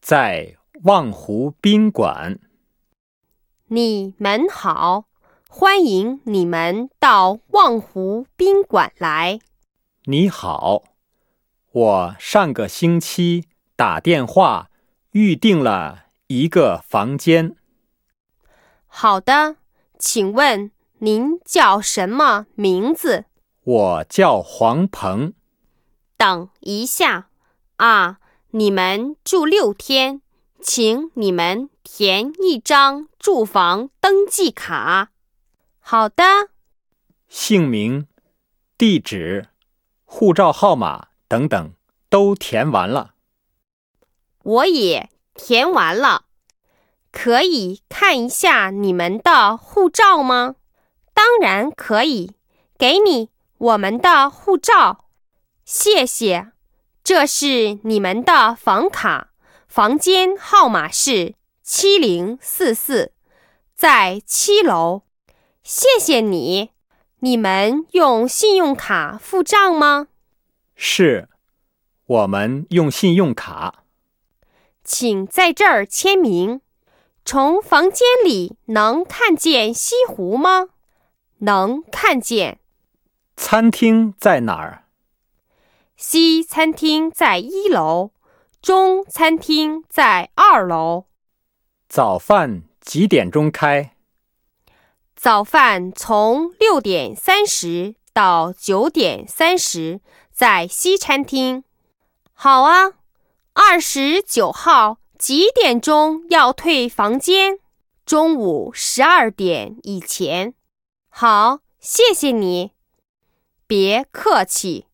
在望湖宾馆。 你们好，欢迎你们到望湖宾馆来。 你好，我上个星期打电话预定了一个房间。 好的，请问您叫什么名字？ 我叫黄鹏。 等一下啊，你们住6天，请你们填一张住房登记卡。好的。 姓名、地址、护照号码等等都填完了。 我也填完了。可以看一下你们的护照吗？当然可以，给你我们的护照。谢谢，这是你们的房卡，房间号码是7044，在7楼。谢谢你。你们用信用卡付账吗？ 是，我们用信用卡。 请在这儿签名。从房间里能看见西湖吗？能看见。 餐厅在哪儿？ 西餐厅在1楼，中餐厅在2楼。 早饭几点钟开？ 早饭从6点30到9点30，在西餐厅。好啊，29号几点钟要退房间？中午12点以前。好，谢谢你。别客气。